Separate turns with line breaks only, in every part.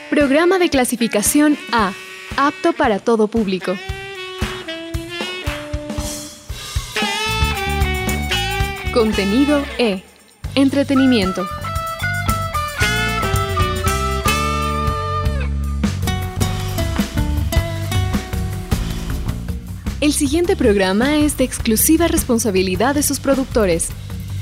Programa de clasificación A, apto para todo público. Contenido E, entretenimiento. El siguiente programa es de exclusiva responsabilidad de sus productores.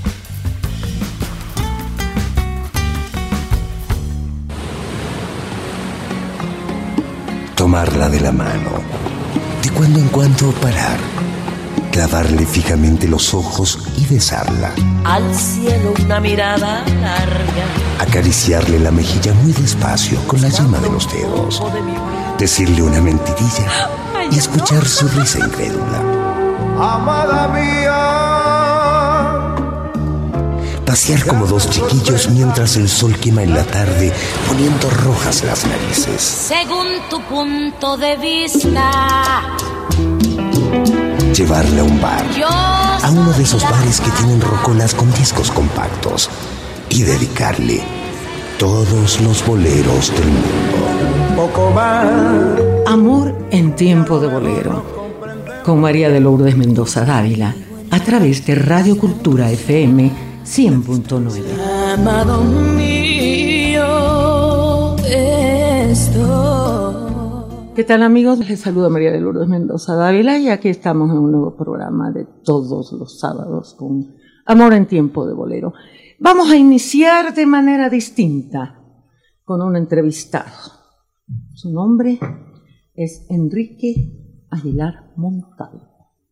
Tomarla de la mano, de cuando en cuando parar, clavarle fijamente los ojos y besarla.
Al cielo una mirada larga,
acariciarle la mejilla muy despacio con la yema de los dedos, decirle una mentirilla y escuchar su risa incrédula.
Amada mía.
Pasear como dos chiquillos mientras el sol quema en la tarde, poniendo rojas las narices.
Según tu punto de vista,
llevarle a un bar, a uno de esos bares que tienen rocolas con discos compactos, y dedicarle todos los boleros del mundo.
Poco más.
Amor en tiempo de bolero, con María de Lourdes Mendoza Dávila, a través de Radio Cultura FM 100.9.
amado mío, esto.
¿Qué tal, amigos? Les saluda María de Lourdes Mendoza Dávila y aquí estamos en un nuevo programa de todos los sábados con Amor en tiempo de bolero. Vamos a iniciar de manera distinta con un entrevistado. Su nombre es Enrique Aguilar Montalvo.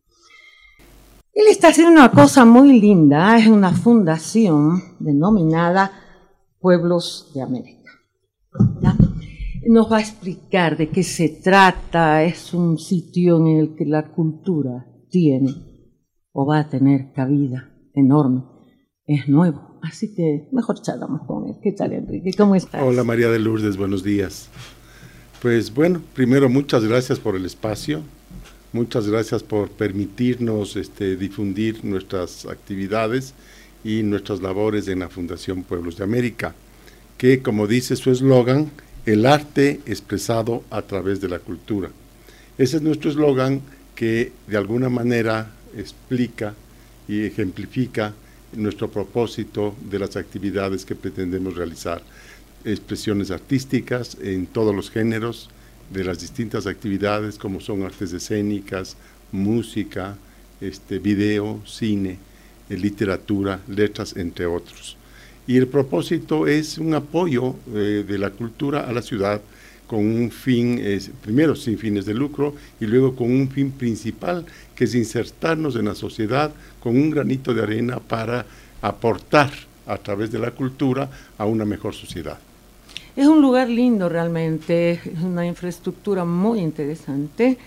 Él está haciendo una cosa muy linda, es una fundación denominada Pueblos de América. ¿Ya? Nos va a explicar de qué se trata, es un sitio en el que la cultura tiene o va a tener cabida enorme, es nuevo, así que mejor charlamos con él. ¿Qué tal, Enrique? ¿Cómo estás?
Hola, María de Lourdes, buenos días. Pues bueno, primero muchas gracias por el espacio. Muchas gracias por permitirnos difundir nuestras actividades y nuestras labores en la Fundación Pueblos de América, que, como dice su eslogan, el arte expresado a través de la cultura. Ese es nuestro eslogan que de alguna manera explica y ejemplifica nuestro propósito de las actividades que pretendemos realizar. Expresiones artísticas en todos los géneros, de las distintas actividades como son artes escénicas, música, video, cine, literatura, letras, entre otros. Y el propósito es un apoyo de la cultura a la ciudad con un fin, primero sin fines de lucro y luego con un fin principal, que es insertarnos en la sociedad con un granito de arena para aportar a través de la cultura a una mejor sociedad.
Es un lugar lindo realmente, es una infraestructura muy interesante,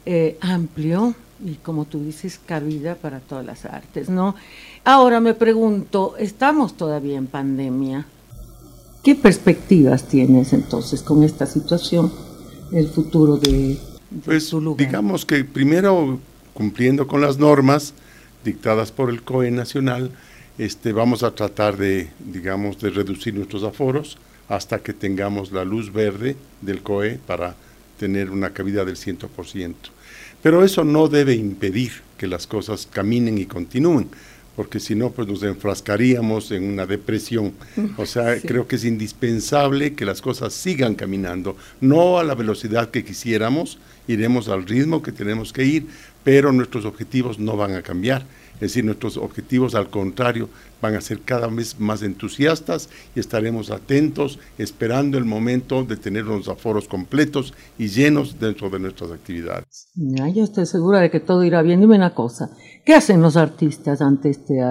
amplio y, como tú dices, cabida para todas las artes, ¿no? Ahora me pregunto, estamos todavía en pandemia. ¿Qué perspectivas tienes entonces con esta situación, el futuro de tu lugar?
Digamos que primero, cumpliendo con las normas dictadas por el COE nacional, vamos a tratar de reducir nuestros aforos hasta que tengamos la luz verde del COE para tener una cabida del 100%. Pero eso no debe impedir que las cosas caminen y continúen, porque si no, pues nos enfrascaríamos en una depresión. O sea, sí. Creo que es indispensable que las cosas sigan caminando, no a la velocidad que quisiéramos, iremos al ritmo que tenemos que ir, pero nuestros objetivos no van a cambiar. Es decir, nuestros objetivos, al contrario, van a ser cada vez más entusiastas y estaremos atentos, esperando el momento de tener los aforos completos y llenos dentro de nuestras actividades.
Ya, yo estoy segura de que todo irá bien. Dime una cosa, ¿qué hacen los artistas ante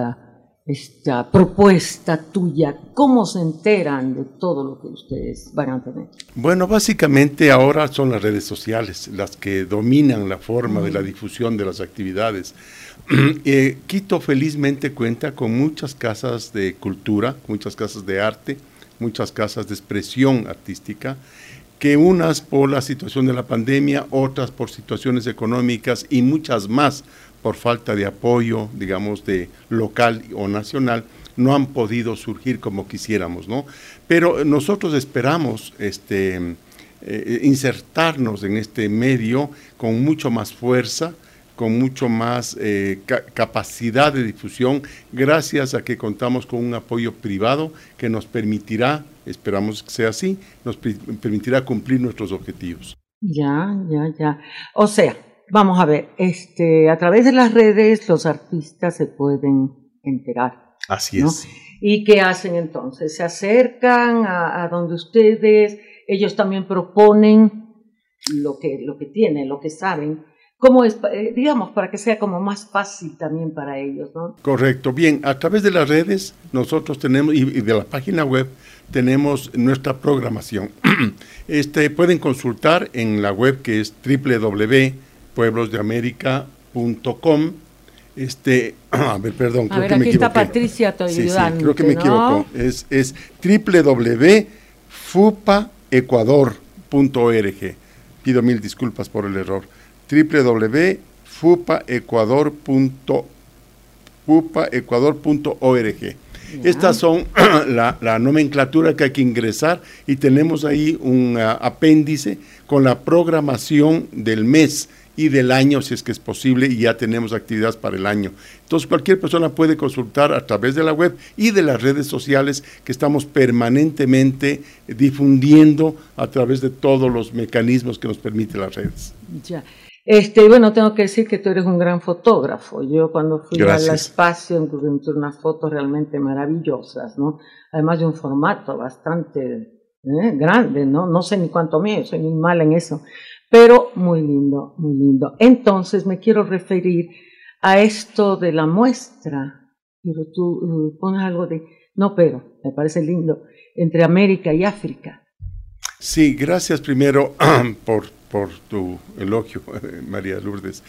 esta propuesta tuya? ¿Cómo se enteran de todo lo que ustedes van a tener?
Bueno, básicamente ahora son las redes sociales las que dominan la forma de la difusión de las actividades. Quito felizmente cuenta con muchas casas de cultura, muchas casas de arte, muchas casas de expresión artística, que unas por la situación de la pandemia, otras por situaciones económicas y muchas más por falta de apoyo, digamos, de local o nacional, no han podido surgir como quisiéramos, ¿no? Pero nosotros esperamos insertarnos en este medio con mucho más fuerza, con mucho más capacidad de difusión, gracias a que contamos con un apoyo privado que nos permitirá, esperamos que sea así, nos permitirá cumplir nuestros objetivos.
Ya. O sea, vamos a ver, a través de las redes los artistas se pueden enterar.
Así
¿no?
es.
¿Y qué hacen entonces? Se acercan a donde ustedes, ellos también proponen lo que tienen, lo que saben. ¿Cómo es, digamos, para que sea como más fácil también para ellos, ¿no?
Correcto. Bien, a través de las redes nosotros tenemos, y de la página web, tenemos nuestra programación. Pueden consultar en la web que es www.pueblosdeamerica.com. A ver, perdón, creo que me equivoqué.
Aquí está Patricia, te ayudando.
Sí, creo que me equivoco. Es www.fupaecuador.org. Pido mil disculpas por el error. www.fupaecuador.org. Estas son la nomenclatura que hay que ingresar y tenemos ahí un apéndice con la programación del mes y del año, si es que es posible, y ya tenemos actividades para el año. Entonces cualquier persona puede consultar a través de la web y de las redes sociales que estamos permanentemente difundiendo a través de todos los mecanismos que nos permiten las redes.
Ya. Bueno, tengo que decir que tú eres un gran fotógrafo. Yo cuando fui al espacio encontré unas fotos realmente maravillosas, ¿no? Además de un formato bastante grande, ¿no? No sé ni cuánto mide, soy muy mala en eso, pero muy lindo, muy lindo. Entonces me quiero referir a esto de la muestra, pero tú pones algo de, no, pero me parece lindo, entre América y África.
Sí, gracias primero por tu elogio, María Lourdes.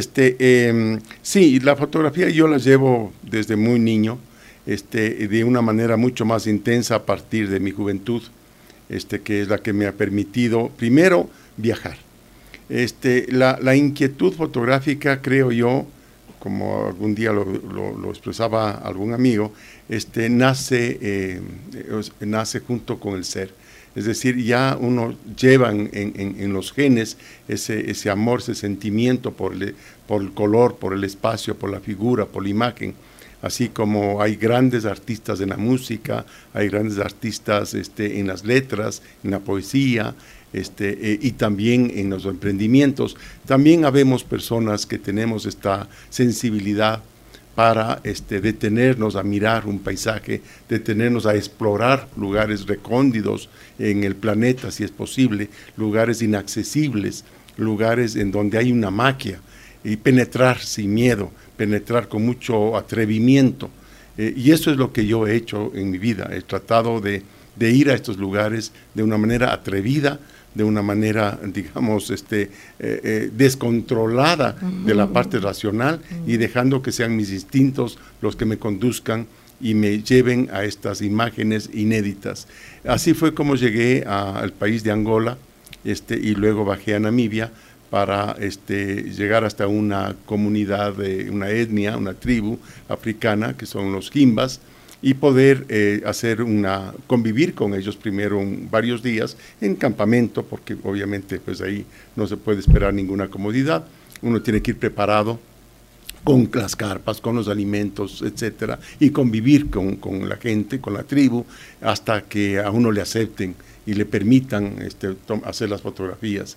Sí, la fotografía yo la llevo desde muy niño, de una manera mucho más intensa a partir de mi juventud, que es la que me ha permitido, primero, viajar. La inquietud fotográfica, creo yo, como algún día lo expresaba algún amigo, nace junto con el ser. Es decir, ya uno lleva en los genes ese amor, ese sentimiento por el color, por el espacio, por la figura, por la imagen. Así como hay grandes artistas en la música, hay grandes artistas en las letras, en la poesía, y también en los emprendimientos. También habemos personas que tenemos esta sensibilidad para detenernos a mirar un paisaje, detenernos a explorar lugares recónditos en el planeta, si es posible, lugares inaccesibles, lugares en donde hay una magia, y penetrar sin miedo, penetrar con mucho atrevimiento. Y eso es lo que yo he hecho en mi vida, he tratado de ir a estos lugares de una manera atrevida, de una manera, digamos, descontrolada de la parte racional y dejando que sean mis instintos los que me conduzcan y me lleven a estas imágenes inéditas. Así fue como llegué al país de Angola y luego bajé a Namibia para llegar hasta una comunidad, una etnia, una tribu africana que son los Himbas, y poder convivir con ellos primero varios días en campamento, porque obviamente pues ahí no se puede esperar ninguna comodidad, uno tiene que ir preparado con las carpas, con los alimentos, etcétera, y convivir con la gente, con la tribu, hasta que a uno le acepten y le permitan hacer las fotografías.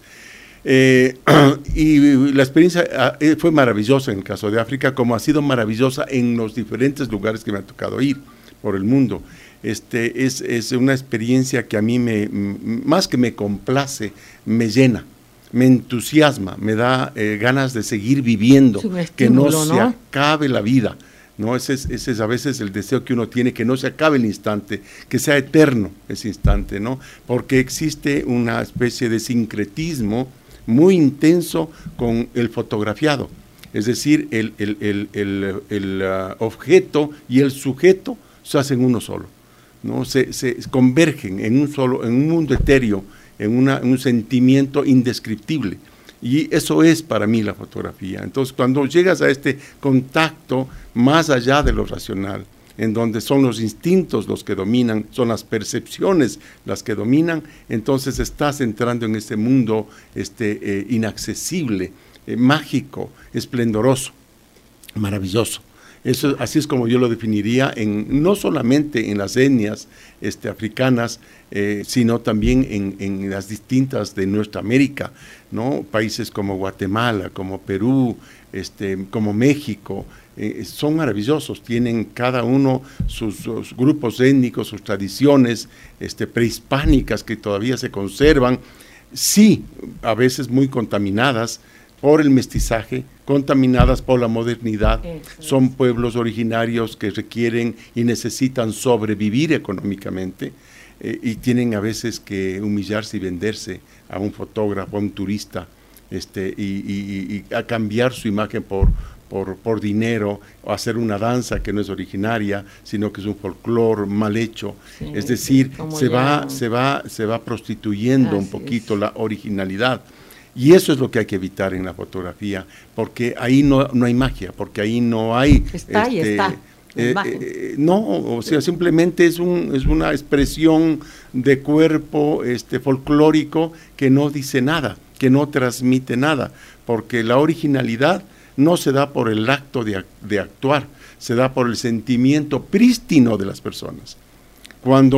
Y la experiencia fue maravillosa en el caso de África, como ha sido maravillosa en los diferentes lugares que me ha tocado ir por el mundo. Es una experiencia que a mí más que me complace, me llena, me entusiasma, me da ganas de seguir viviendo, que no se acabe la vida, ¿no? Ese es a veces el deseo que uno tiene, que no se acabe el instante, que sea eterno ese instante, ¿no? Porque existe una especie de sincretismo muy intenso con el fotografiado, es decir, el objeto y el sujeto se hacen uno solo, ¿no? Se convergen en un mundo etéreo, en un sentimiento indescriptible, y eso es para mí la fotografía. Entonces, cuando llegas a este contacto más allá de lo racional, en donde son los instintos los que dominan, son las percepciones las que dominan, entonces estás entrando en este mundo inaccesible, mágico, esplendoroso, maravilloso. Eso, así es como yo lo definiría, no solamente en las etnias africanas, sino también en las distintas de nuestra América, ¿no? Países como Guatemala, como Perú, como México, son maravillosos, tienen cada uno sus grupos étnicos, sus tradiciones prehispánicas que todavía se conservan, sí, a veces muy contaminadas por el mestizaje, contaminadas por la modernidad. Son pueblos originarios que requieren y necesitan sobrevivir económicamente, y tienen a veces que humillarse y venderse a un fotógrafo, a un turista, y a cambiar su imagen por dinero, o hacer una danza que no es originaria, sino que es un folclore mal hecho. Sí, es decir, se va prostituyendo un poquito la originalidad. Y eso es lo que hay que evitar en la fotografía, porque ahí no hay magia, porque ahí no hay...
Está.
No, o sea, simplemente es una expresión de cuerpo folclórico que no dice nada, que no transmite nada, porque la originalidad no se da por el acto de actuar, se da por el sentimiento prístino de las personas. Cuando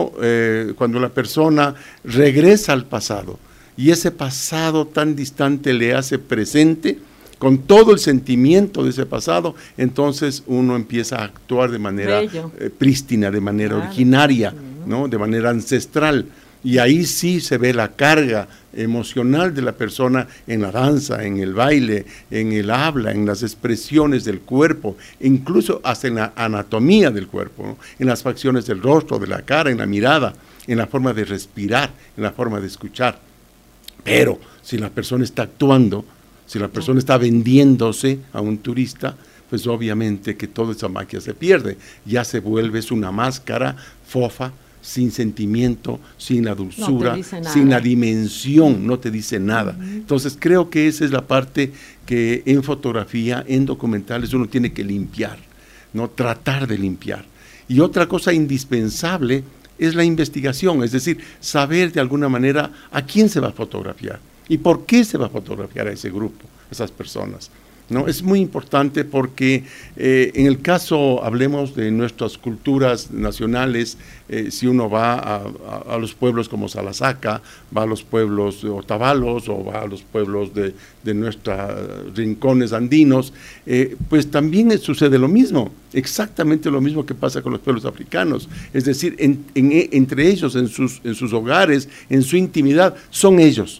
la persona regresa al pasado, y ese pasado tan distante le hace presente, con todo el sentimiento de ese pasado, entonces uno empieza a actuar de manera prístina, de manera originaria, ¿no? De manera ancestral. Y ahí sí se ve la carga emocional de la persona en la danza, en el baile, en el habla, en las expresiones del cuerpo, incluso hasta en la anatomía del cuerpo, ¿no? En las facciones del rostro, de la cara, en la mirada, en la forma de respirar, en la forma de escuchar. Pero si la persona está actuando, si la persona está vendiéndose a un turista, pues obviamente que toda esa magia se pierde. Ya se vuelve una máscara fofa, sin sentimiento, sin la dulzura, sin la dimensión, no te dice nada. Entonces creo que esa es la parte que en fotografía, en documentales, uno tiene que limpiar, ¿no? Tratar de limpiar. Y otra cosa indispensable es la investigación, es decir, saber de alguna manera a quién se va a fotografiar y por qué se va a fotografiar a ese grupo, a esas personas, ¿no? Es muy importante porque en el caso, hablemos de nuestras culturas nacionales, si uno va a los pueblos como Salasaca, va a los pueblos de Otavalos o va a los pueblos de nuestros rincones andinos, pues también sucede lo mismo, exactamente lo mismo que pasa con los pueblos africanos. Es decir, entre ellos, en sus hogares, en su intimidad, son ellos,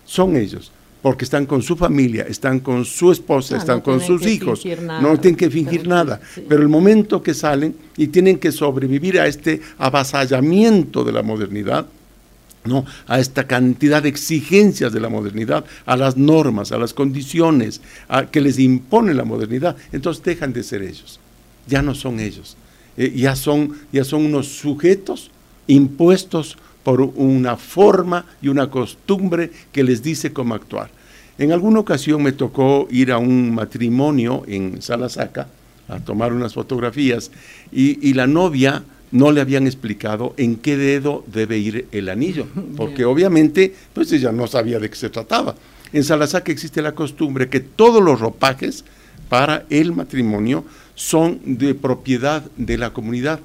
porque están con su familia, están con su esposa, están con sus hijos, no tienen que fingir nada, pero el momento que salen y tienen que sobrevivir a este avasallamiento de la modernidad, ¿no? A esta cantidad de exigencias de la modernidad, a las normas, a las condiciones que les impone la modernidad, entonces dejan de ser ellos, ya no son ellos, ya son unos sujetos impuestos por una forma y una costumbre que les dice cómo actuar. En alguna ocasión me tocó ir a un matrimonio en Salasaca a tomar unas fotografías y la novia no le habían explicado en qué dedo debe ir el anillo, porque obviamente pues ella no sabía de qué se trataba. En Salasaca existe la costumbre que todos los ropajes para el matrimonio son de propiedad de la comunidad.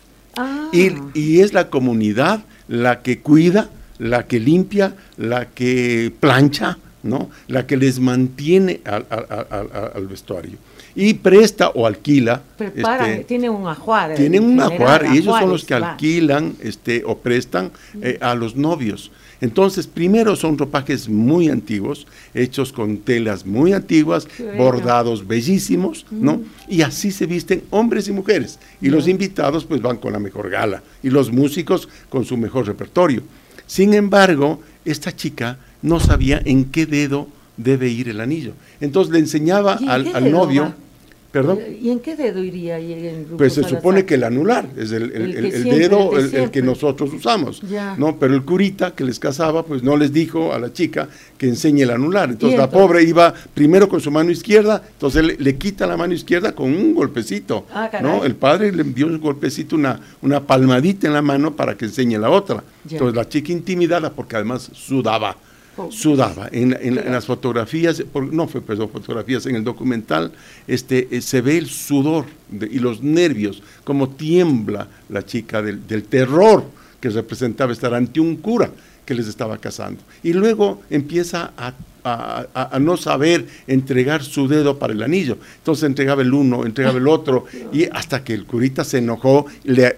Y es la comunidad la que cuida, la que limpia, la que plancha, ¿no? La que les mantiene al vestuario. Y presta o alquila.
Tiene un ajuar.
Tienen un ajuar y ellos son los que alquilan o prestan a los novios. Entonces, primero son ropajes muy antiguos, hechos con telas muy antiguas, bordados bellísimos, ¿no? Y así se visten hombres y mujeres. Y los invitados pues van con la mejor gala y los músicos con su mejor repertorio. Sin embargo, esta chica no sabía en qué dedo debe ir el anillo. Entonces le enseñaba al novio, ¿Perdón?
¿Y en qué dedo iría ahí en Rufo
Pues se
Salazar?
supone que el anular es el dedo, el que nosotros usamos,
Ya.
¿no? Pero el curita que les casaba, pues no les dijo a la chica que enseñe el anular. Entonces la
entonces?
pobre iba primero con su mano izquierda, entonces le quita la mano izquierda con un golpecito,
caray.
¿no? El padre le dio un golpecito, una palmadita en la mano para que enseñe la otra.
Ya.
Entonces la chica intimidada, porque además sudaba. En las fotografías, fotografías, en el documental, se ve el sudor y los nervios, como tiembla la chica del terror que representaba estar ante un cura que les estaba casando. Y luego empieza a no saber entregar su dedo para el anillo. Entonces entregaba el uno, entregaba el otro, y hasta que el curita se enojó, le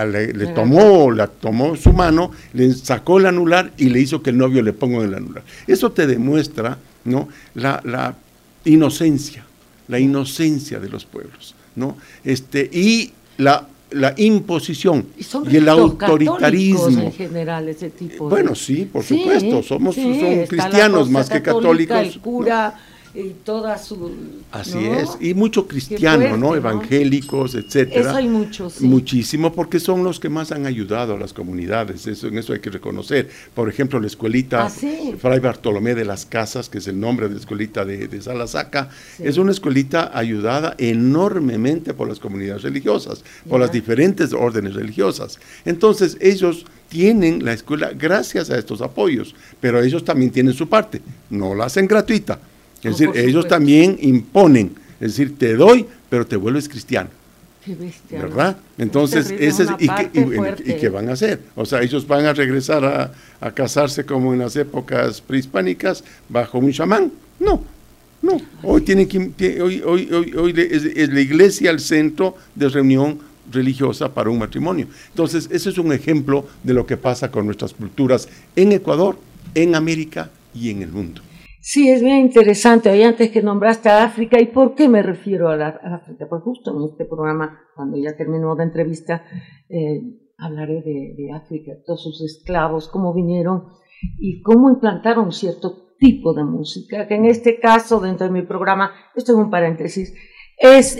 tomó su mano, le sacó el anular y le hizo que el novio le ponga el anular. Eso te demuestra, ¿no?, la inocencia de los pueblos, ¿no? Y la imposición y el autoritarismo.
En general, ese tipo
bueno, sí, por supuesto, son cristianos más que católicos.
El cura y toda su...
Así es, y mucho cristiano,
fuerte,
¿no? Evangélicos, etcétera.
Eso hay muchos, sí.
Muchísimo, porque son los que más han ayudado a las comunidades, en eso hay que reconocer. Por ejemplo, la escuelita Fray Bartolomé de las Casas, que es el nombre de la escuelita de Salasaca, es una escuelita ayudada enormemente por las comunidades religiosas, por las diferentes órdenes religiosas. Entonces, ellos tienen la escuela gracias a estos apoyos, pero ellos también tienen su parte, no la hacen gratuita. Es decir, ellos también imponen, es decir, te doy, pero te vuelves cristiano.
Qué bestia,
¿verdad? Entonces, ¿y qué van a hacer? O sea, ellos van a regresar a casarse como en las épocas prehispánicas bajo un chamán. No. Hoy es la iglesia el centro de reunión religiosa para un matrimonio. Entonces, ese es un ejemplo de lo que pasa con nuestras culturas en Ecuador, en América y en el mundo.
Sí, es bien interesante. Hoy antes que nombraste a África, ¿y por qué me refiero a África? Pues justo en este programa, cuando ya terminó la entrevista, hablaré de África, todos sus esclavos, cómo vinieron y cómo implantaron cierto tipo de música, que en este caso, dentro de mi programa, esto es un paréntesis, es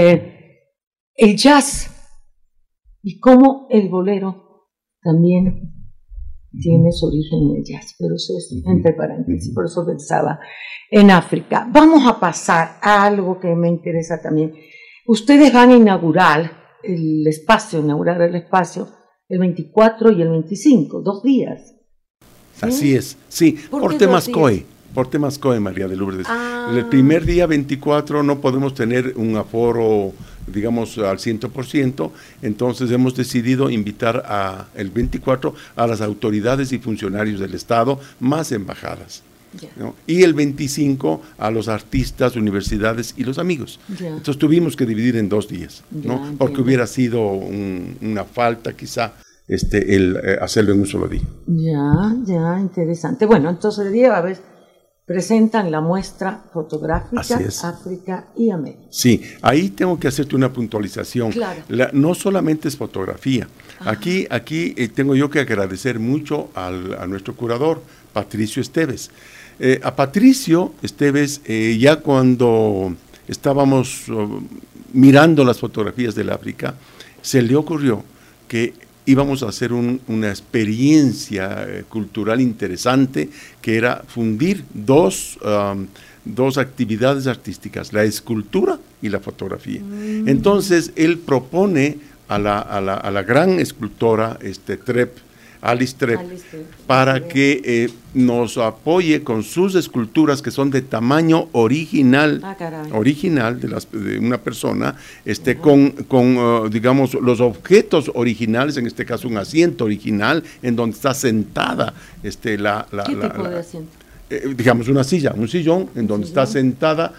el jazz, y cómo el bolero también tiene su origen en el jazz, pero eso es entre paréntesis, por eso pensaba en África. Vamos a pasar a algo que me interesa también. Ustedes van a inaugurar el espacio el 24 y el 25, 2 días. ¿Sí?
Así es, sí, por temas COE, María de Lourdes. El primer día 24 no podemos tener un aforo, digamos, al 100%, entonces hemos decidido invitar el 24 a las autoridades y funcionarios del Estado, más embajadas, ¿no? Y el 25 a los artistas, universidades y los amigos. Entonces tuvimos que dividir en 2 días, ¿no? Porque hubiera sido una falta quizá hacerlo en un solo día.
Ya, interesante. Bueno, entonces el día presentan la muestra fotográfica África y América.
Sí, ahí tengo que hacerte una puntualización.
Claro.
No solamente es fotografía. Aquí tengo yo que agradecer mucho a nuestro curador, Patricio Esteves. A Patricio Esteves, ya cuando estábamos mirando las fotografías del África, se le ocurrió que íbamos a hacer una experiencia cultural interesante, que era fundir dos actividades artísticas, la escultura y la fotografía. Entonces, él propone a la gran escultora Alice Trepp, para que nos apoye con sus esculturas, que son de tamaño original, de una persona, digamos, los objetos originales, en este caso un asiento original, en donde está sentada ¿Qué
tipo de asiento?
Digamos un sillón, en donde está sentada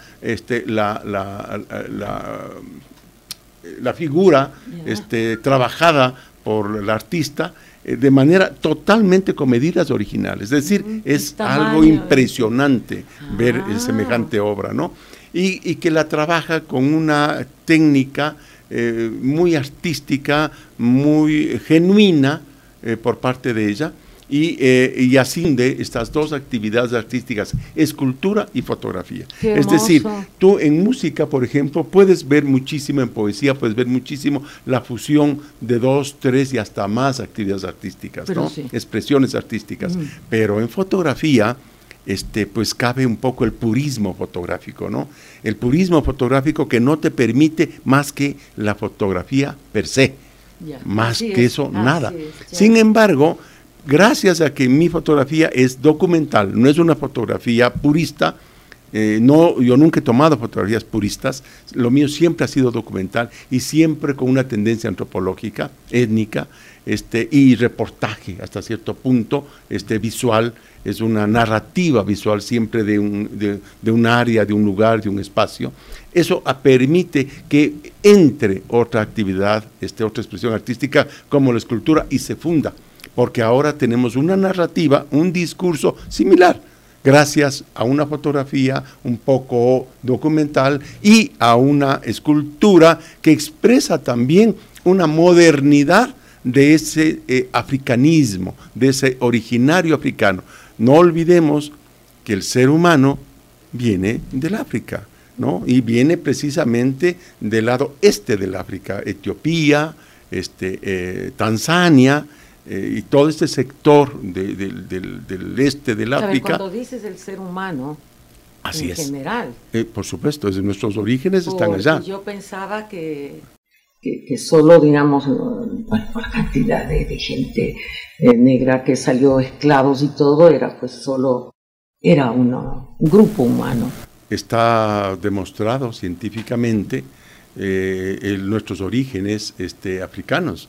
la figura trabajada por la artista, de manera totalmente con medidas originales. Es decir, es algo impresionante ver semejante obra, ¿no? Y que la trabaja con una técnica muy artística, muy genuina por parte de ella, y ascinde estas dos actividades artísticas, escultura y fotografía.
Qué
es decir,
hermoso.
tú en música, por ejemplo, puedes ver muchísimo, en poesía puedes ver muchísimo la fusión de 2, 3 y hasta más actividades artísticas,
Pero
¿no?
sí.
Expresiones artísticas. Pero en fotografía, pues cabe un poco el purismo fotográfico, ¿no? El purismo fotográfico que no te permite más que la fotografía per se.
Ya,
Más
así
que
es,
eso,
así
nada.
es, ya.
Sin embargo, gracias a que mi fotografía es documental, no es una fotografía purista, yo nunca he tomado fotografías puristas, lo mío siempre ha sido documental y siempre con una tendencia antropológica, étnica, y reportaje hasta cierto punto, visual, es una narrativa visual siempre de un área, de un lugar, de un espacio. Eso permite que entre otra actividad, otra expresión artística como la escultura y se funda, porque ahora tenemos una narrativa, un discurso similar, gracias a una fotografía un poco documental y a una escultura que expresa también una modernidad de ese africanismo, de ese originario africano. No olvidemos que el ser humano viene del África, ¿no? Y viene precisamente del lado este del África, Etiopía, Tanzania, y todo este sector del este del África.
Cuando dices el ser humano,
así
en
es.
general.
Por supuesto, desde nuestros orígenes están allá.
Yo pensaba que solo, digamos, bueno, por la cantidad de gente negra que salió, esclavos y todo, era un grupo humano.
Está demostrado científicamente nuestros orígenes africanos.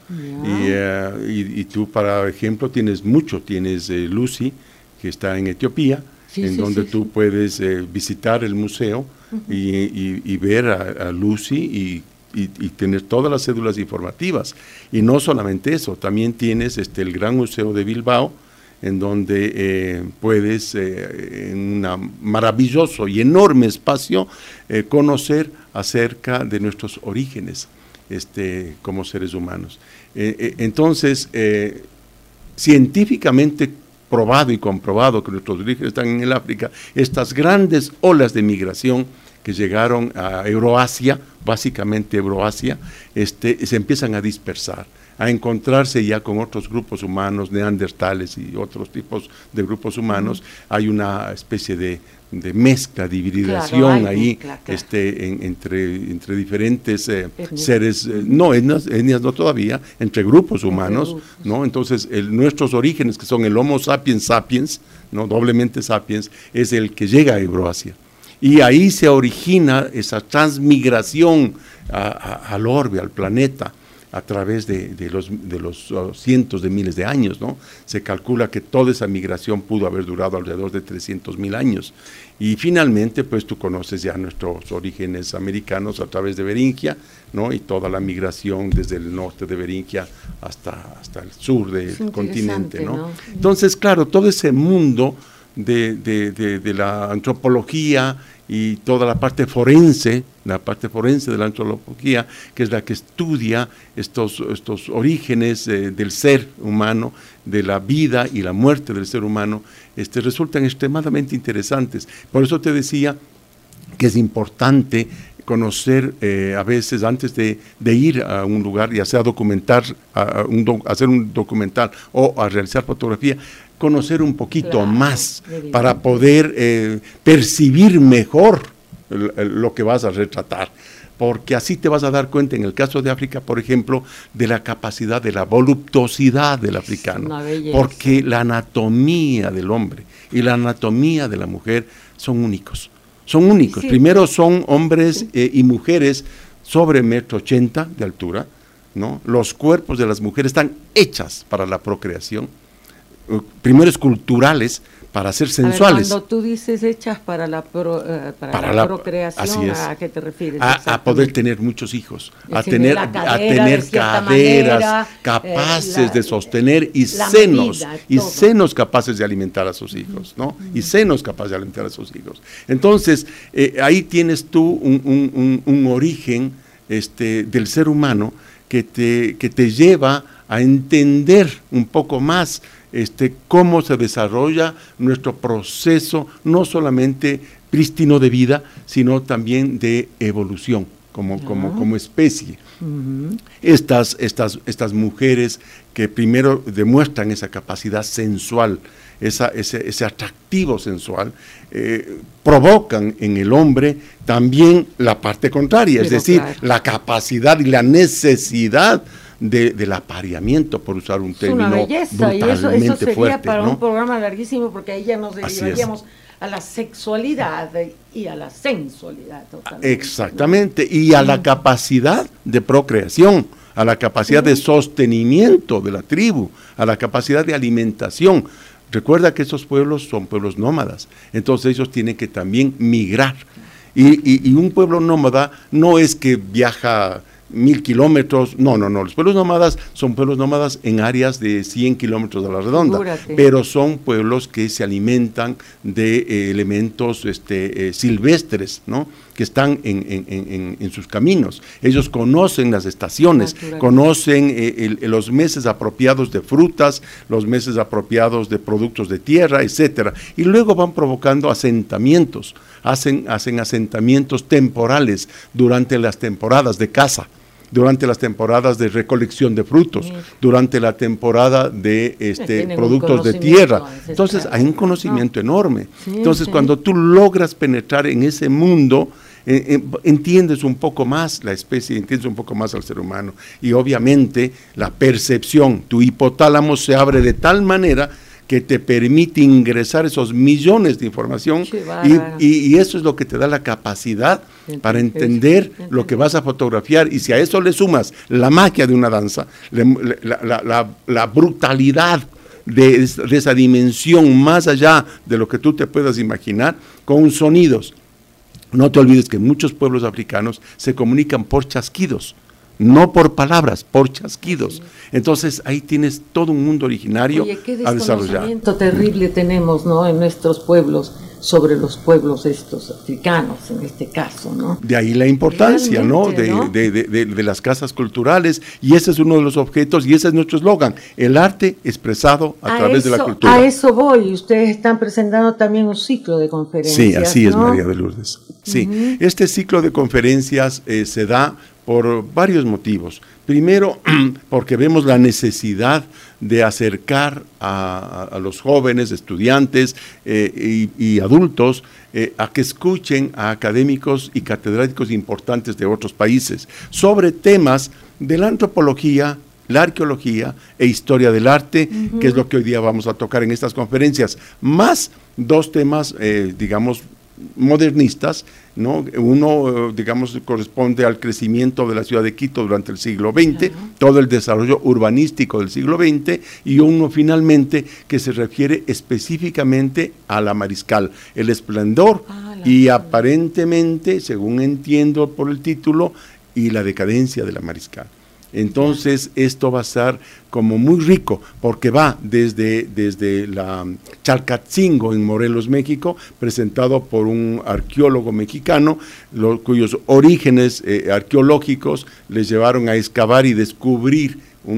Y tú, por ejemplo, tienes Lucy, que está en Etiopía, donde tú puedes visitar el museo y ver a Lucy y tener todas las cédulas informativas. Y no solamente eso, también tienes el Gran Museo de Bilbao, en donde puedes, en un maravilloso y enorme espacio, conocer acerca de nuestros orígenes como seres humanos. Entonces, científicamente probado y comprobado que nuestros orígenes están en el África, estas grandes olas de migración que llegaron a Euroasia, básicamente Euroasia, se empiezan a dispersar, a encontrarse ya con otros grupos humanos, neandertales y otros tipos de grupos humanos. Hay una especie de mezcla, de hibridación ahí, entre diferentes seres, etnias no todavía, entre grupos humanos, ¿no? Entonces, nuestros orígenes, que son el Homo sapiens sapiens, ¿no? Doblemente sapiens, es el que llega a Euroasia. Y ahí se origina esa transmigración al orbe, al planeta, a través de los cientos de miles de años, ¿no? Se calcula que toda esa migración pudo haber durado alrededor de 300.000 años. Y finalmente, pues tú conoces ya nuestros orígenes americanos a través de Beringia, ¿no? Y toda la migración desde el norte de Beringia hasta el sur del continente, ¿no? Entonces, claro, todo ese mundo de la antropología y toda la parte forense de la antropología, que es la que estudia estos orígenes del ser humano, de la vida y la muerte del ser humano, resultan extremadamente interesantes. Por eso te decía que es importante conocer a veces, antes de ir a un lugar, ya sea documentar, hacer un documental o a realizar fotografía, conocer un poquito más para poder percibir mejor lo que vas a retratar, porque así te vas a dar cuenta, en el caso de África, por ejemplo, de la capacidad, de la voluptuosidad del africano, porque la anatomía del hombre y la anatomía de la mujer son únicos. Sí. Primero son hombres y mujeres sobre 1,80 m de altura, ¿no? Los cuerpos de las mujeres están hechas para la procreación, primero esculturales, para ser sensuales.
Cuando tú dices hechas para la procreación, ¿a qué te refieres?
A poder tener muchos hijos, a tener caderas capaces de sostener y senos capaces de alimentar a sus hijos, ¿no? Y senos capaces de alimentar a sus hijos. Entonces, ahí tienes tú un origen del ser humano que te lleva a entender un poco más cómo se desarrolla nuestro proceso, no solamente prístino de vida, sino también de evolución como especie. Uh-huh. Estas mujeres que primero demuestran esa capacidad sensual, ese atractivo sensual, provocan en el hombre también la parte contraria, es decir, la capacidad y la necesidad del apareamiento, por usar un término brutalmente fuerte. Es una belleza, y eso sería fuerte, para, ¿no?, un programa larguísimo, porque ahí ya nos derivaríamos a la sexualidad y a la sensualidad totalmente. Exactamente, ¿no?, y a la capacidad de procreación, a la capacidad de sostenimiento de la tribu, a la capacidad de alimentación. Recuerda que esos pueblos son pueblos nómadas, entonces ellos tienen que también migrar. Y un pueblo nómada no es que viaja 1000 kilómetros, no, los pueblos nómadas son pueblos nómadas en áreas de 100 kilómetros a la redonda, pero son pueblos que se alimentan de elementos silvestres, ¿no?, que están en sus caminos. Ellos conocen las estaciones, conocen los meses apropiados de frutas, los meses apropiados de productos de tierra, etcétera, y luego van provocando asentamientos, hacen asentamientos temporales durante las temporadas de caza, durante las temporadas de recolección de frutos, durante la temporada de productos de tierra. Entonces hay un conocimiento enorme. Entonces cuando tú logras penetrar en ese mundo, entiendes un poco más la especie, entiendes un poco más al ser humano, y obviamente la percepción, tu hipotálamo se abre de tal manera que te permite ingresar esos millones de información, y eso es lo que te da la capacidad para entender lo que vas a fotografiar. Y si a eso le sumas la magia de una danza, la brutalidad de esa dimensión más allá de lo que tú te puedas imaginar, con sonidos. No te olvides que muchos pueblos africanos se comunican por chasquidos, no por palabras, por chasquidos. Entonces ahí tienes todo un mundo originario a desarrollar. Qué desconocimiento terrible tenemos, ¿no?, en nuestros pueblos sobre los pueblos estos africanos, en este caso, ¿no? De ahí la importancia, ¿no?, de las casas culturales, y ese es uno de los objetos, y ese es nuestro eslogan, el arte expresado a través de la cultura. A eso voy, ustedes están presentando también un ciclo de conferencias. Sí, así es, María de Lourdes. Sí, este ciclo de conferencias se da por varios motivos. Primero, porque vemos la necesidad de acercar a los jóvenes, estudiantes y adultos a que escuchen a académicos y catedráticos importantes de otros países sobre temas de la antropología, la arqueología e historia del arte, que es lo que hoy día vamos a tocar en estas conferencias, más dos temas, digamos, modernistas, ¿no? Uno, digamos, corresponde al crecimiento de la ciudad de Quito durante el siglo XX, todo el desarrollo urbanístico del siglo XX, y uno finalmente que se refiere específicamente a la Mariscal, el esplendor y aparentemente, según entiendo por el título, y la decadencia de la Mariscal. Entonces esto va a ser como muy rico, porque va desde la Chalcatzingo en Morelos, México, presentado por un arqueólogo mexicano, cuyos orígenes arqueológicos les llevaron a excavar y descubrir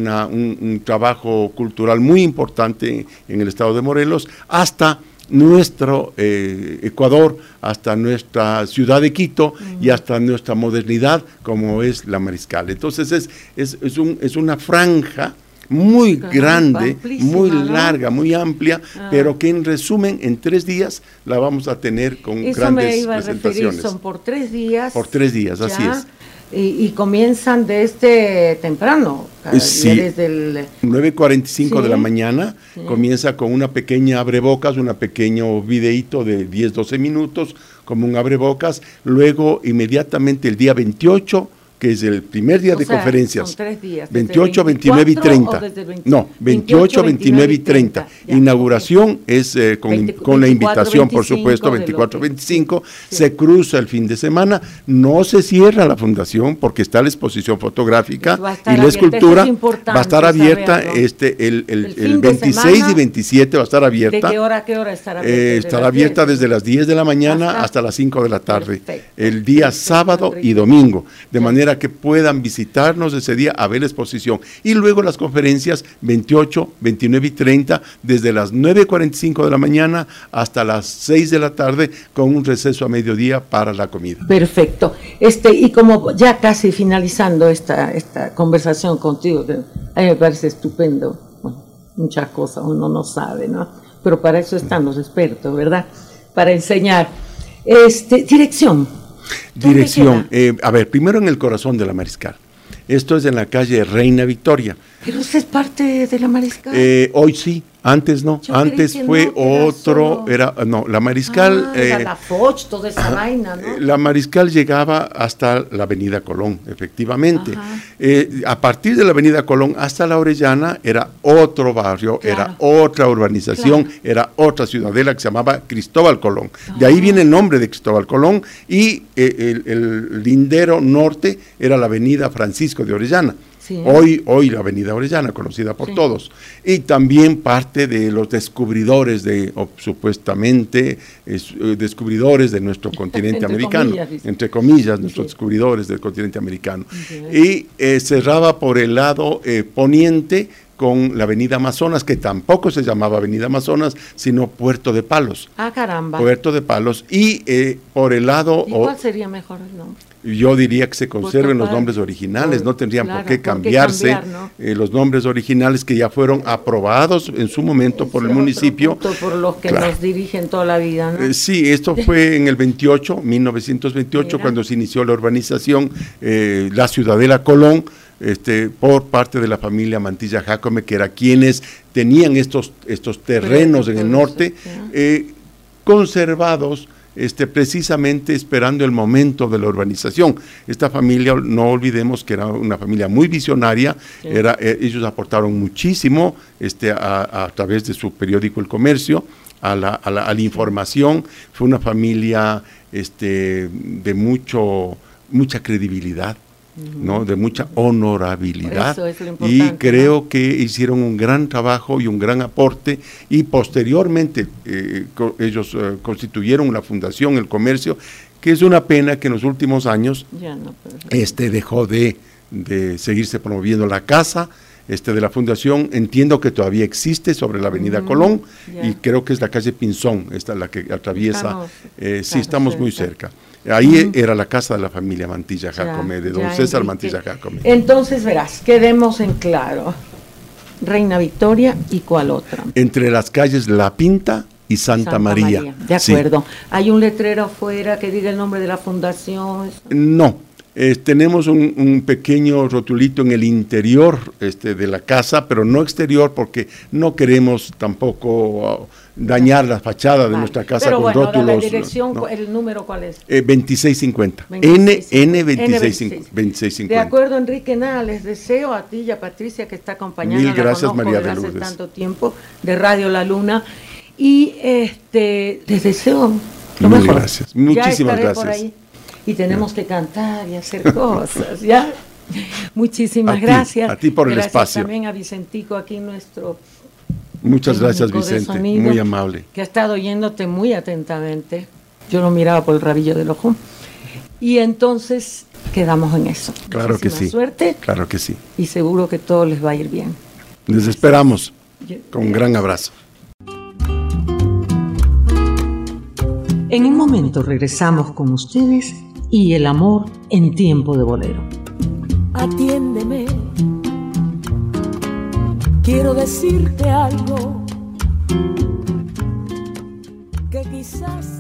un trabajo cultural muy importante en el estado de Morelos, hasta nuestro Ecuador, hasta nuestra ciudad de Quito y hasta nuestra modernidad como es la Mariscal. Entonces es una franja muy grande, muy larga, muy amplia, pero que en resumen en 3 días la vamos a tener con grandes presentaciones. Son por 3 días. Por 3 días, así es. Y comienzan desde temprano, desde el 9:45 de la mañana, comienza con una pequeña abrebocas, un pequeño videíto de 10-12 minutos, como un abrebocas, luego inmediatamente el día 28, que es el primer día de conferencias. Son 3 días. 28, 29 y 30. No, 28, 29 y 30. Inauguración es con la invitación, por supuesto, 24, 25. Se cruza el fin de semana. No se cierra la fundación porque está la exposición fotográfica y la escultura. Va a estar abierta el 26 y 27 va a estar abierta. ¿De qué hora a qué hora estará abierta? Estará abierta desde las 10 de la mañana hasta las 5 de la tarde. El día sábado y domingo. De manera para que puedan visitarnos ese día a ver la exposición. Y luego las conferencias 28, 29 y 30, desde las 9:45 de la mañana hasta las 6 de la tarde, con un receso a mediodía para la comida.
Perfecto. Y como ya casi finalizando esta conversación contigo, que a mí me parece estupendo, bueno, muchas cosas uno no sabe, ¿no? Pero para eso están los expertos, ¿verdad? Para enseñar. Dirección.
Dirección, a ver, primero en el corazón de la Mariscal. Esto es en la calle Reina Victoria.
¿Pero usted es parte de la Mariscal?
Hoy sí, antes no.
Yo
Antes fue
no,
otro, la Mariscal.
Era la Foch, toda esa vaina, ¿no?
La Mariscal llegaba hasta la Avenida Colón, efectivamente. A partir de la Avenida Colón hasta la Orellana era otro barrio, era otra urbanización, era otra ciudadela que se llamaba Cristóbal Colón. De ahí viene el nombre de Cristóbal Colón, y el lindero norte era la Avenida Francisco de Orellana. Sí. Hoy la Avenida Orellana, conocida por todos. Y también parte de los descubridores supuestamente descubridores de nuestro continente americano. Entre comillas, nuestros descubridores del continente americano. Y cerraba por el lado poniente con la Avenida Amazonas, que tampoco se llamaba Avenida Amazonas, sino Puerto de Palos.
Ah, caramba.
Puerto de Palos. Y por el lado...
¿Y cuál sería mejor el nombre?
Yo diría que se conserven los nombres originales, no tendrían por qué cambiarse, ¿no? Los nombres originales que ya fueron aprobados en su momento por el municipio.
Por los que nos dirigen toda la vida, ¿no?
Sí, esto fue en el 1928, cuando se inició la urbanización, la Ciudadela Colón, por parte de la familia Mantilla Jácome, que era quienes tenían estos terrenos en el norte, conservados, precisamente esperando el momento de la urbanización. Esta familia, no olvidemos que era una familia muy visionaria, ellos aportaron muchísimo a través de su periódico El Comercio, a la información. Fue una familia de mucha credibilidad, ¿no? De mucha honorabilidad. Eso es lo importante, y creo, ¿no?, que hicieron un gran trabajo y un gran aporte, y posteriormente ellos constituyeron la Fundación El Comercio, que es una pena que en los últimos años dejó de seguirse promoviendo la casa de la Fundación. Entiendo que todavía existe sobre la Avenida Colón, y creo que es la calle Pinzón, la que atraviesa, estamos muy cerca. Ahí era la casa de la familia Mantilla Jácome, de don César Mantilla Jácome.
Entonces, verás, quedemos en claro. Reina Victoria, ¿y cuál otra?
Entre las calles La Pinta y Santa María.
De acuerdo. Sí. ¿Hay un letrero afuera que diga el nombre de la fundación?
No. Tenemos un pequeño rotulito en el interior de la casa, pero no exterior, porque no queremos tampoco dañar la fachada de nuestra casa, pero con rótulos.
La dirección, no. ¿El número cuál es?
2650. N2650.
De acuerdo, Enrique, nada, les deseo a ti y a Patricia, que está acompañando.
Mil gracias, María de Lourdes.
Hace tanto tiempo, de Radio La Luna. Y les deseo lo mejor.
Mil gracias. Muchísimas gracias.
Por ahí. Y tenemos que cantar y hacer cosas, ¿ya? Muchísimas gracias.
A ti por el espacio.
Gracias también a Vicentico, aquí nuestro...
Muchas gracias, Vicente, sonido, muy amable.
Que ha estado oyéndote muy atentamente. Yo lo miraba por el rabillo del ojo. Y entonces quedamos en eso.
Claro que sí.
Suerte.
Claro que sí.
Y seguro que todo les va a ir bien.
Les esperamos con un gran abrazo.
En un momento regresamos con ustedes y el amor en tiempo de bolero.
Atiéndeme, quiero decirte algo que quizás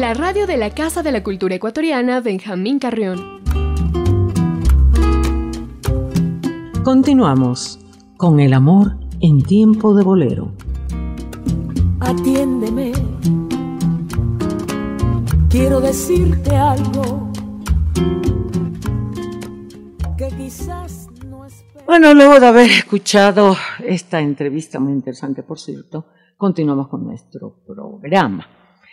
la radio de la Casa de la Cultura Ecuatoriana Benjamín Carrión.
Continuamos con el amor en tiempo de bolero.
Atiéndeme, quiero decirte algo que quizás no esperes.
Bueno, luego de haber escuchado esta entrevista muy interesante, por cierto, continuamos con nuestro programa.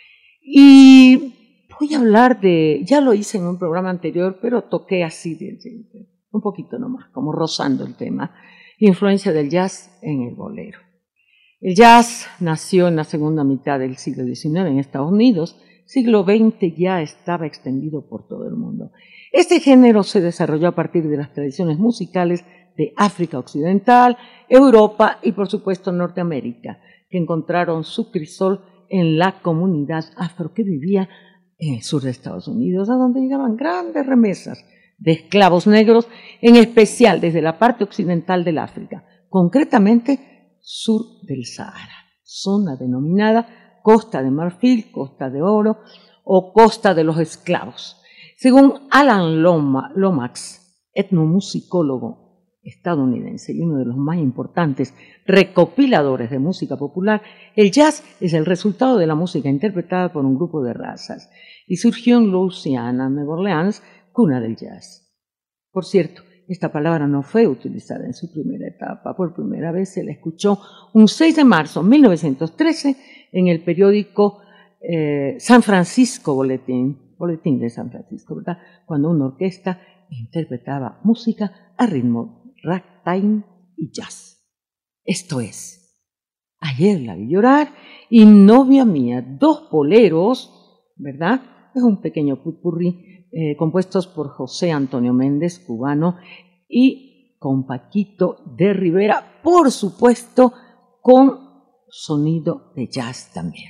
Y voy a hablar ya lo hice en un programa anterior, pero toqué así un poquito nomás, como rozando el tema, influencia del jazz en el bolero. El jazz nació en la segunda mitad del siglo XIX en Estados Unidos, siglo XX ya estaba extendido por todo el mundo. Este género se desarrolló a partir de las tradiciones musicales de África Occidental, Europa y por supuesto Norteamérica, que encontraron su crisol en la comunidad afro que vivía en el sur de Estados Unidos, a donde llegaban grandes remesas de esclavos negros, en especial desde la parte occidental del África, concretamente sur del Sahara, zona denominada Costa de Marfil, Costa de Oro o Costa de los Esclavos. Según Alan Lomax, etnomusicólogo estadounidense y uno de los más importantes recopiladores de música popular, el jazz es el resultado de la música interpretada por un grupo de razas y surgió en Louisiana, Nueva Orleans, cuna del jazz. Por cierto, esta palabra no fue utilizada en su primera etapa. Por primera vez se la escuchó un 6 de marzo de 1913 en el periódico San Francisco Boletín de San Francisco, ¿verdad? Cuando una orquesta interpretaba música a ritmo ragtime y jazz. Esto es, Ayer la vi llorar y Novia mía, dos boleros, ¿verdad? Es un pequeño pupurrí compuestos por José Antonio Méndez, cubano, y con Paquito de Rivera, por supuesto, con sonido de jazz también.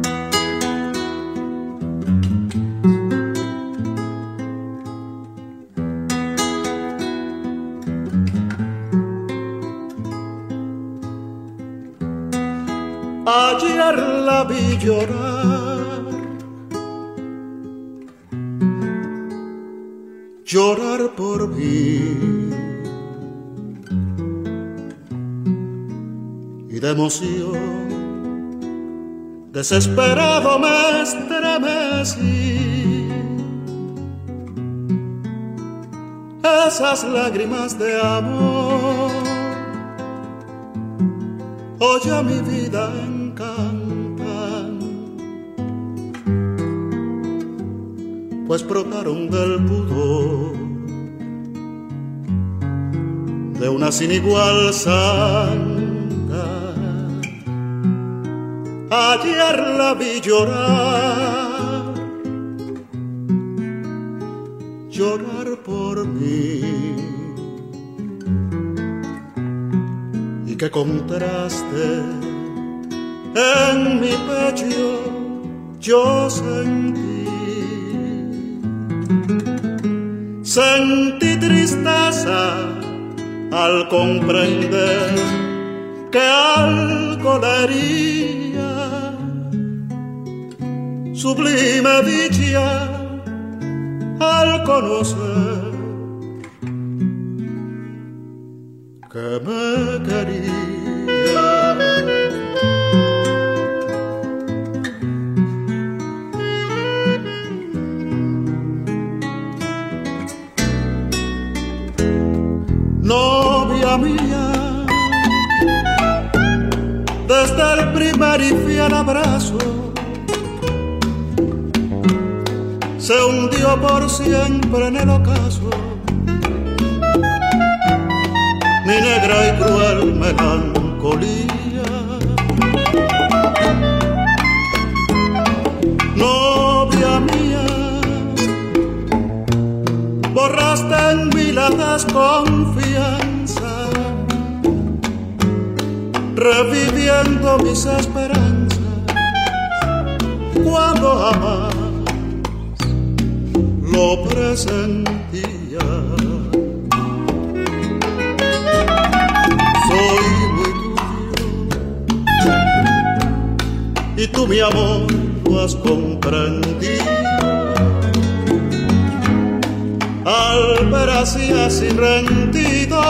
Ayer la vi llorar por mí, y de emoción desesperado me estremecí. Esas lágrimas de amor hoy a mi vida encantan, pues brotaron del pudor de una sin igual santa. Ayer la vi llorar por mí, y qué contraste en mi pecho yo sentí tristeza al comprender que algo la hería, sublime dicha al conocer que me quería. Novia mía, desde el primer y fiel abrazo se hundió por siempre en el ocaso mi negra y cruel melancolía. Novia mía, borraste en mí la desconfianza, reviviendo mis esperanzas cuando jamás lo presentía. Soy muy tuyo y tú mi amor lo has comprendido. Al ver así rendido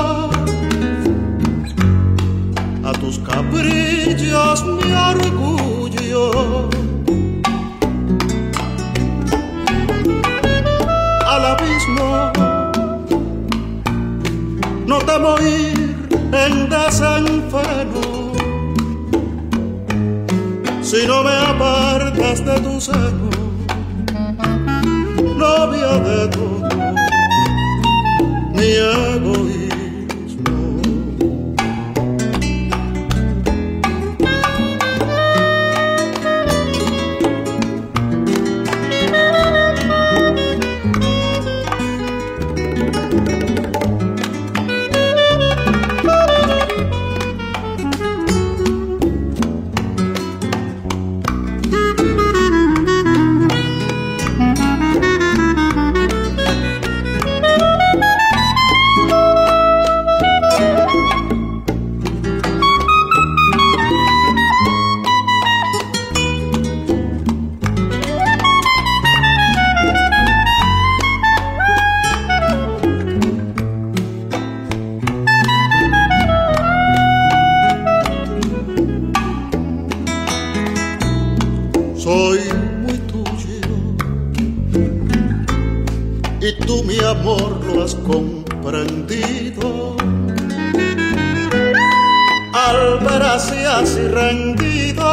a tus caprichos mi orgullo, al abismo no temo ir en desenfreno, si no me apartas de tu seno, novia de todo mi egoísmo. Soy muy tuyo y tú mi amor lo has comprendido. Al ver así rendido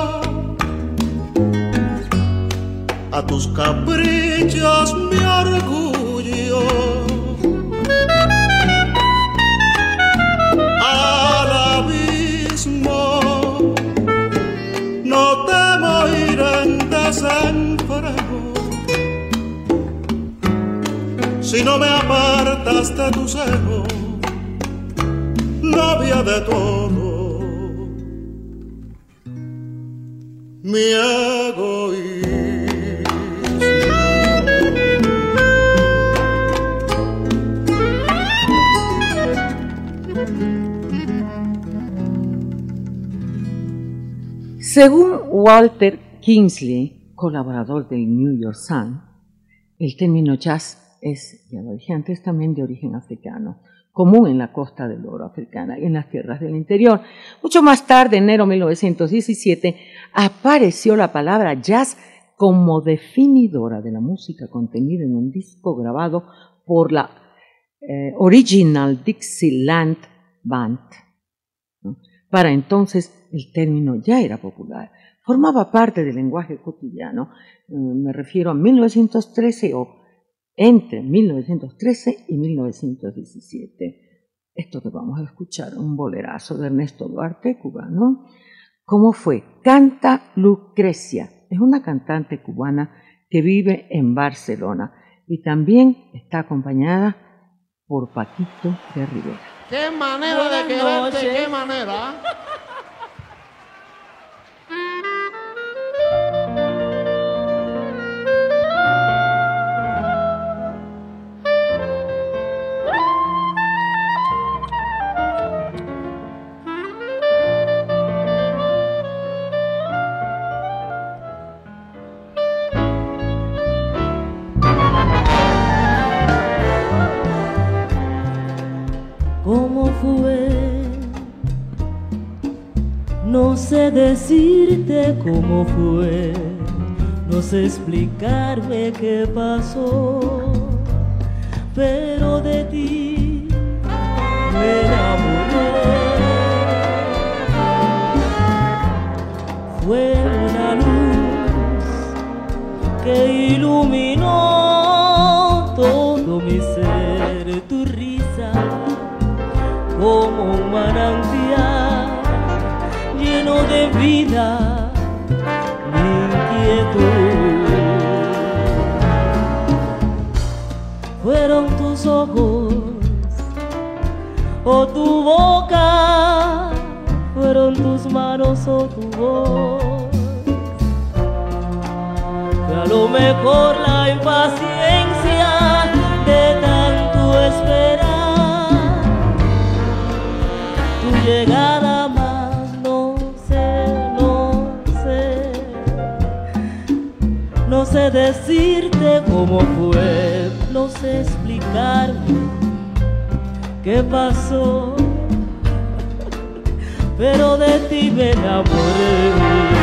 a tus caprichos mi orgullo, al abismo no temo ir en desenfreno, si no me apartas de tu seno, novia de todo mi egoísmo.
Según Walter Kingsley, colaborador del New York Sun, el término jazz es, ya lo dije antes, también de origen africano, común en la Costa del Oro africana y en las tierras del interior. Mucho más tarde, en enero de 1917, apareció la palabra jazz como definidora de la música contenida en un disco grabado por la Original Dixieland Band, ¿no? Para entonces el término ya era popular, formaba parte del lenguaje cotidiano, me refiero a 1913 o entre 1913 y 1917. Esto que vamos a escuchar, un bolerazo de Ernesto Duarte, cubano. ¿Cómo fue? Canta Lucrecia, es una cantante cubana que vive en Barcelona y también está acompañada por Paquito de Rivera.
¡Qué manera de quererte! ¡Qué manera!
¿Cómo fue? No sé decirte cómo fue, no sé explicarme qué pasó, pero de ti me enamoré. Fue una luz que iluminó todo mi ser, tu risa como un manantial lleno de vida, mi inquietud. Fueron tus ojos o tu boca, fueron tus manos o tu voz. Fue a lo mejor la impaciencia de tanto esperar tu llegada, más no sé sé decirte cómo fue, no sé explicarme qué pasó, pero de ti me enamoré.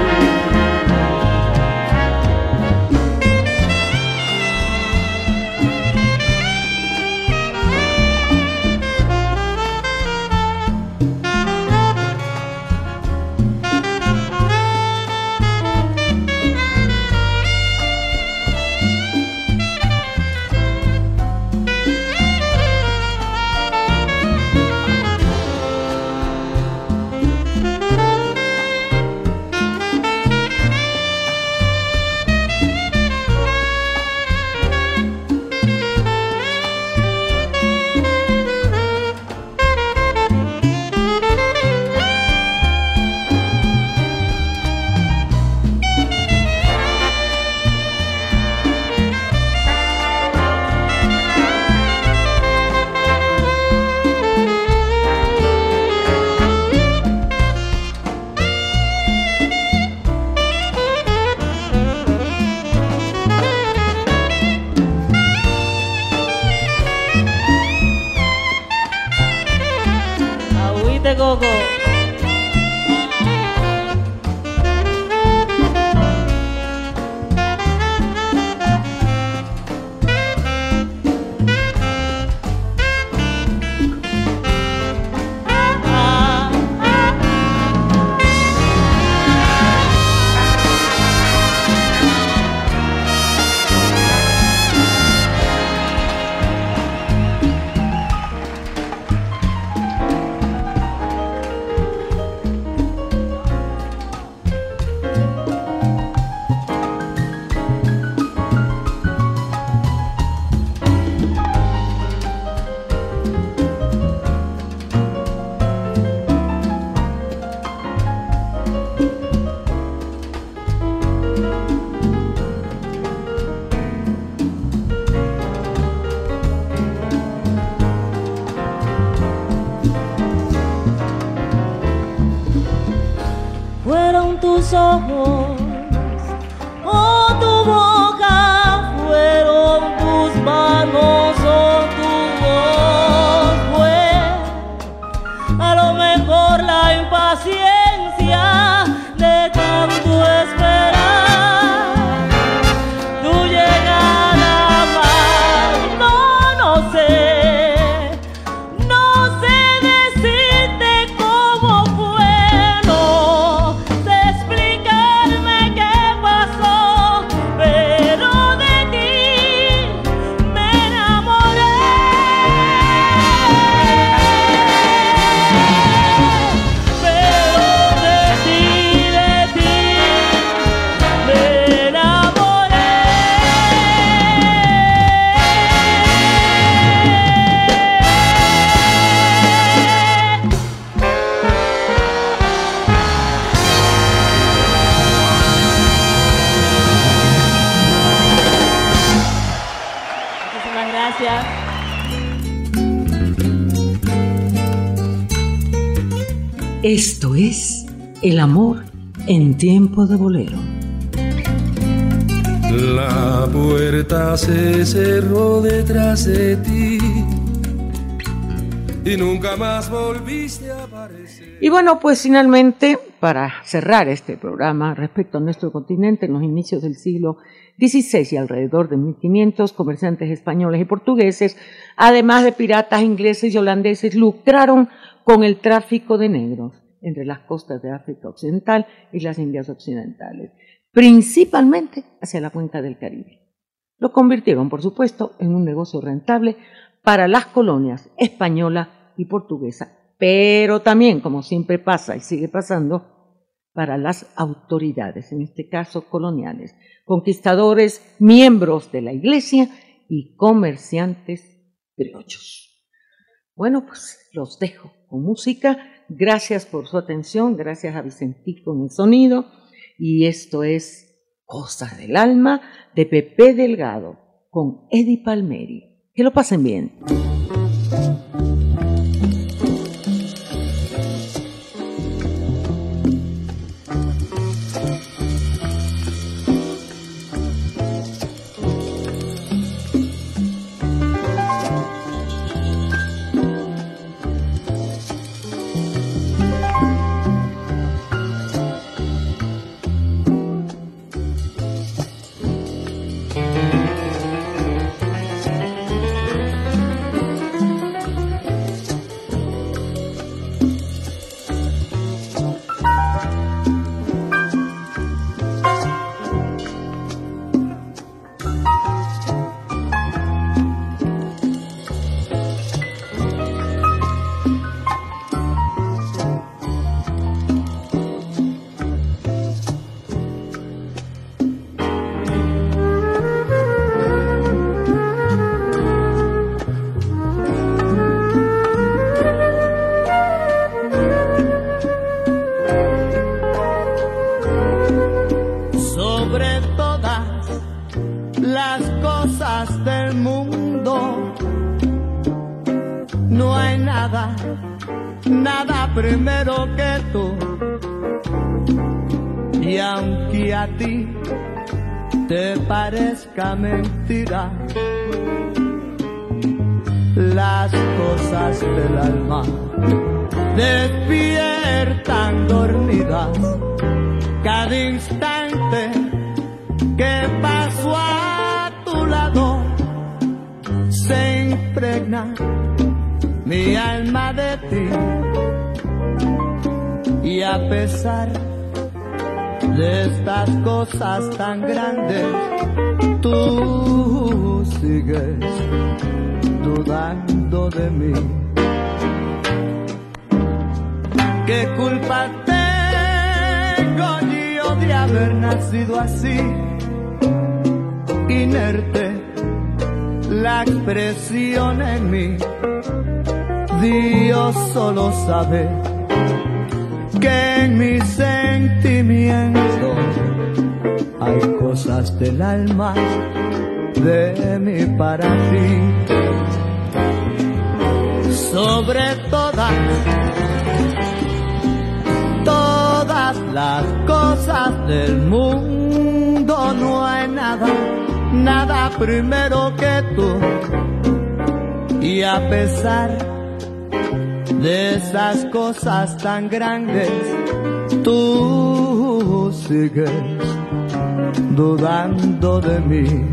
Gogo. Tus ojos o tu boca, fueron tus manos o tu voz, fue a lo mejor la impaciencia de tanto esperar tu llegada más. No sé decirte cómo fue, no sé explicarme qué pasó, pero de ti me enamoré. Pero de ti me enamoré. Muchísimas gracias.
Esto es El amor en tiempo de bolero.
La puerta se cerró detrás de ti y nunca más volviste a aparecer.
Y bueno, pues finalmente, para cerrar este programa respecto a nuestro continente, en los inicios del siglo XVI y alrededor de 1500, comerciantes españoles y portugueses, además de piratas ingleses y holandeses, lucraron con el tráfico de negros entre las costas de África Occidental y las Indias Occidentales, principalmente hacia la cuenca del Caribe. Lo convirtieron, por supuesto, en un negocio rentable para las colonias española y portuguesa, pero también, como siempre pasa y sigue pasando, para las autoridades, en este caso coloniales, conquistadores, miembros de la Iglesia y comerciantes criollos. Bueno, pues los dejo con música. Gracias por su atención, gracias a Vicentico en el sonido, y esto es Cosas del Alma de Pepe Delgado con Eddie Palmieri. Que lo pasen bien.
cosas del mundo no hay nada, nada primero que tú. Y aunque a ti te parezca mentira, las cosas del alma despiertan dormidas. Cada instante que paso a tu lado se impregna mi alma de ti. Y a pesar de estas cosas tan grandes, tú sigues dudando de mí. ¿Qué culpa tengo yo de haber nacido así? Inerte la expresión en mí. Dios solo sabe que en mis sentimientos hay cosas del alma de mí para ti. Sobre todas las cosas del mundo no hay nada, nada primero que tú. Y a pesar de esas cosas tan grandes, tú sigues dudando de mí.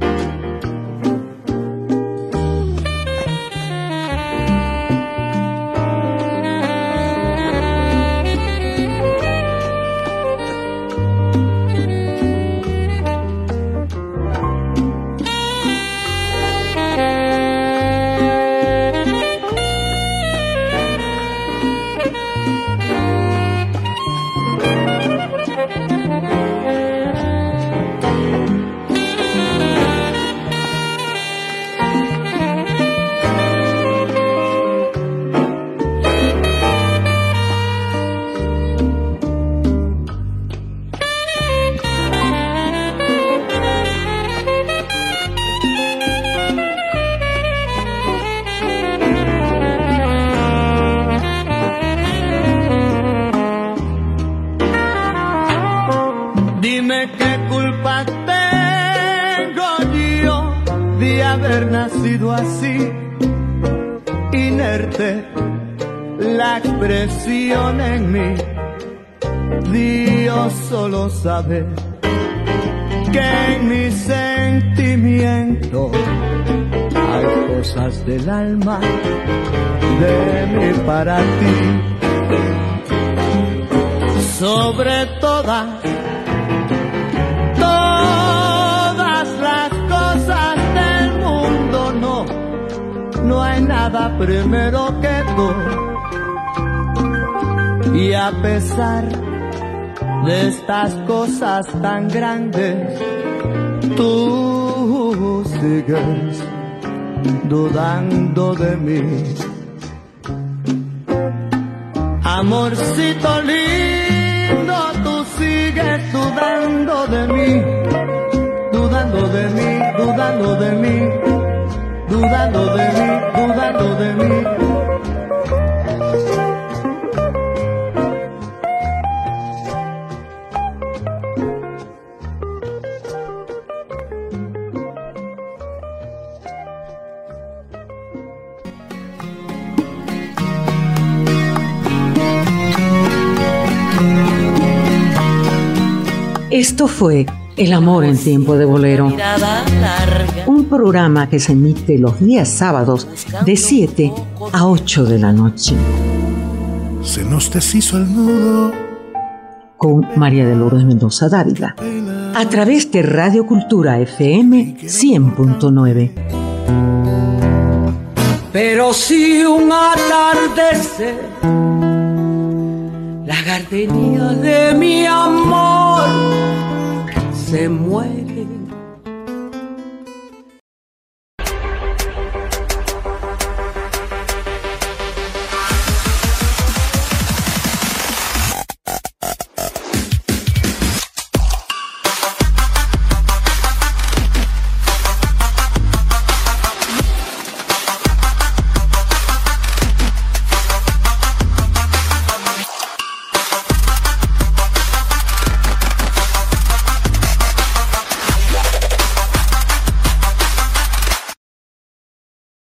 Nacido así, inerte la expresión en mí. Dios solo sabe que en mis sentimientos hay cosas del alma de mí para ti. Sobre todas las cosas del mundo no hay nada primero que tú. Y a pesar de estas cosas tan grandes, tú sigues dudando de mí. Amorcito lindo, tú sigues dudando de mí, dudando de mí, dudando de mí, dudando de mí, dudando de mí.
Esto fue El amor en tiempo de bolero, un programa que se emite los días sábados de 7 a 8 de la noche.
Se nos deshizo el nudo.
Con María de Lourdes Mendoza Dávila, a través de Radio Cultura FM 100.9.
Pero si un atardecer, la gardenia de mi amor se muere